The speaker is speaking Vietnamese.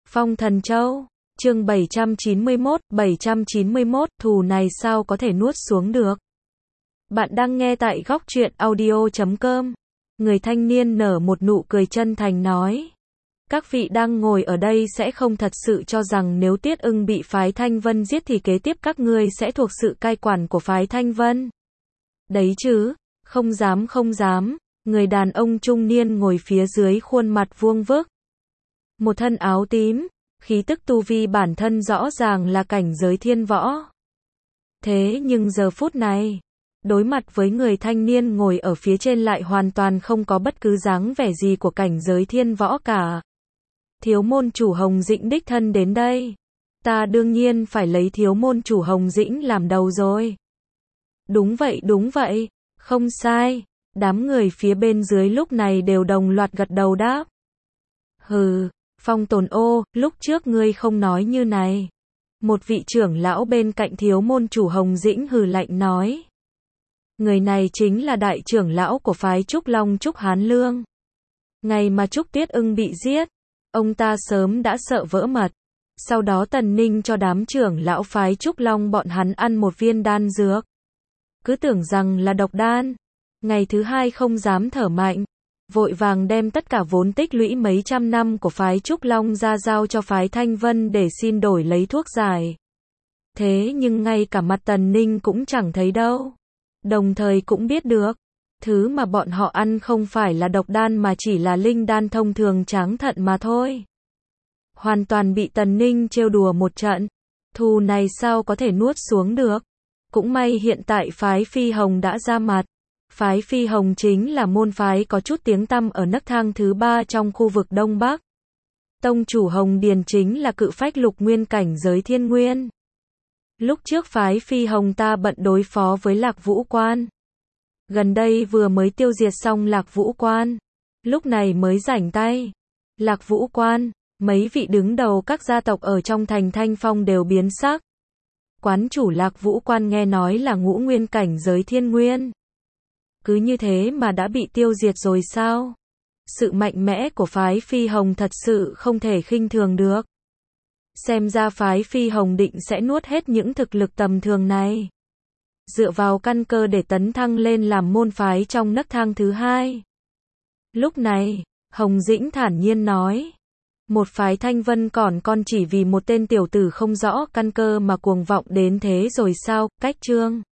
Phong Thần Châu, chương 791, thù này sao có thể nuốt xuống được. Bạn đang nghe tại Góc Truyện Audio.com. Người thanh niên nở một nụ cười chân thành nói. Các vị đang ngồi ở đây sẽ không thật sự cho rằng nếu Tiết Ưng bị phái Thanh Vân giết thì kế tiếp các ngươi sẽ thuộc sự cai quản của phái Thanh Vân. Đấy chứ, không dám, người đàn ông trung niên ngồi phía dưới khuôn mặt vuông vức. Một thân áo tím, khí tức tu vi bản thân rõ ràng là cảnh giới thiên võ. Thế nhưng giờ phút này, đối mặt với người thanh niên ngồi ở phía trên lại hoàn toàn không có bất cứ dáng vẻ gì của cảnh giới thiên võ cả. Thiếu môn chủ Hồng Dĩnh đích thân đến đây. Ta đương nhiên phải lấy thiếu môn chủ Hồng Dĩnh làm đầu rồi. Đúng vậy, không sai. Đám người phía bên dưới lúc này đều đồng loạt gật đầu đáp. Hừ, Phong Tồn Ô, lúc trước ngươi không nói như này. Một vị trưởng lão bên cạnh thiếu môn chủ Hồng Dĩnh hừ lạnh nói. Người này chính là đại trưởng lão của phái Trúc Long Trúc Hán Lương. Ngày mà Trúc Tiết Ưng bị giết, ông ta sớm đã sợ vỡ mật. Sau đó Tần Ninh cho đám trưởng lão phái Trúc Long bọn hắn ăn một viên đan dược. Cứ tưởng rằng là độc đan. Ngày thứ hai không dám thở mạnh. Vội vàng đem tất cả vốn tích lũy mấy trăm năm của phái Trúc Long ra giao cho phái Thanh Vân để xin đổi lấy thuốc giải. Thế nhưng ngay cả mặt Tần Ninh cũng chẳng thấy đâu. Đồng thời cũng biết được, thứ mà bọn họ ăn không phải là độc đan mà chỉ là linh đan thông thường tráng thận mà thôi. Hoàn toàn bị Tần Ninh trêu đùa một trận. Thù này sao có thể nuốt xuống được. Cũng may hiện tại phái Phi Hồng đã ra mặt. Phái Phi Hồng chính là môn phái có chút tiếng tăm ở nấc thang thứ 3 trong khu vực Đông Bắc. Tông chủ Hồng Điền chính là cự phách lục nguyên cảnh giới thiên nguyên. Lúc trước phái Phi Hồng ta bận đối phó với Lạc Vũ Quan. Gần đây vừa mới tiêu diệt xong Lạc Vũ Quan. Lúc này mới rảnh tay. Lạc Vũ Quan, mấy vị đứng đầu các gia tộc ở trong thành Thanh Phong đều biến sắc. Quán chủ Lạc Vũ Quan nghe nói là ngũ nguyên cảnh giới thiên nguyên. Cứ như thế mà đã bị tiêu diệt rồi sao? Sự mạnh mẽ của phái Phi Hồng thật sự không thể khinh thường được. Xem ra phái Phi Hồng định sẽ nuốt hết những thực lực tầm thường này. Dựa vào căn cơ để tấn thăng lên làm môn phái trong nấc thang thứ 2. Lúc này, Hồng Dĩnh thản nhiên nói. Một phái Thanh Vân còn chỉ vì một tên tiểu tử không rõ căn cơ mà cuồng vọng đến thế rồi sao? Cách chương